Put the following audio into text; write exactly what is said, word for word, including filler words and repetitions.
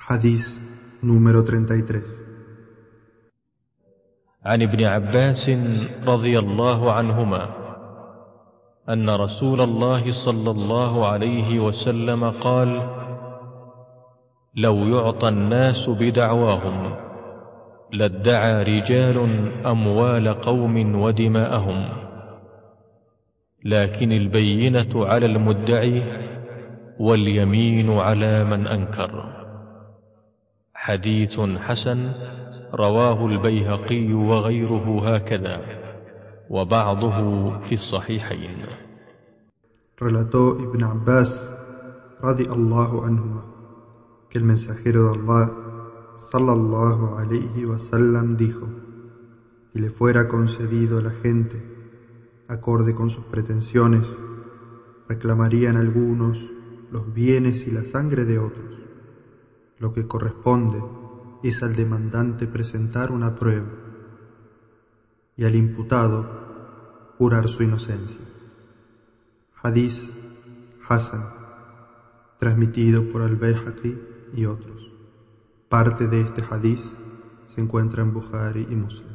Hadís número treinta y tres. عن ابن عباس رضي الله عنهما أن رسول الله صلى الله عليه وسلم قال: لو يعطى الناس بدعواهم لادعى رجال أموال قوم ودماءهم، لكن البينة على المدعي واليمين على من أنكر. حديث حسن رواه البيهقي وغيره هكذا، وبعضه في الصحيحين. Relató Ibn Abbas radiallahu anhuma que el mensajero de Allah sallallahu alayhi wa sallam dijo: si le fuera concedido a la gente acorde con sus pretensiones, reclamarían algunos los bienes y la sangre de otros. Lo que corresponde es al demandante presentar una prueba y al imputado jurar su inocencia. Hadís Hasan, transmitido por al-Bayhaqi y otros. Parte de este hadís se encuentra en Bukhari y Muslim.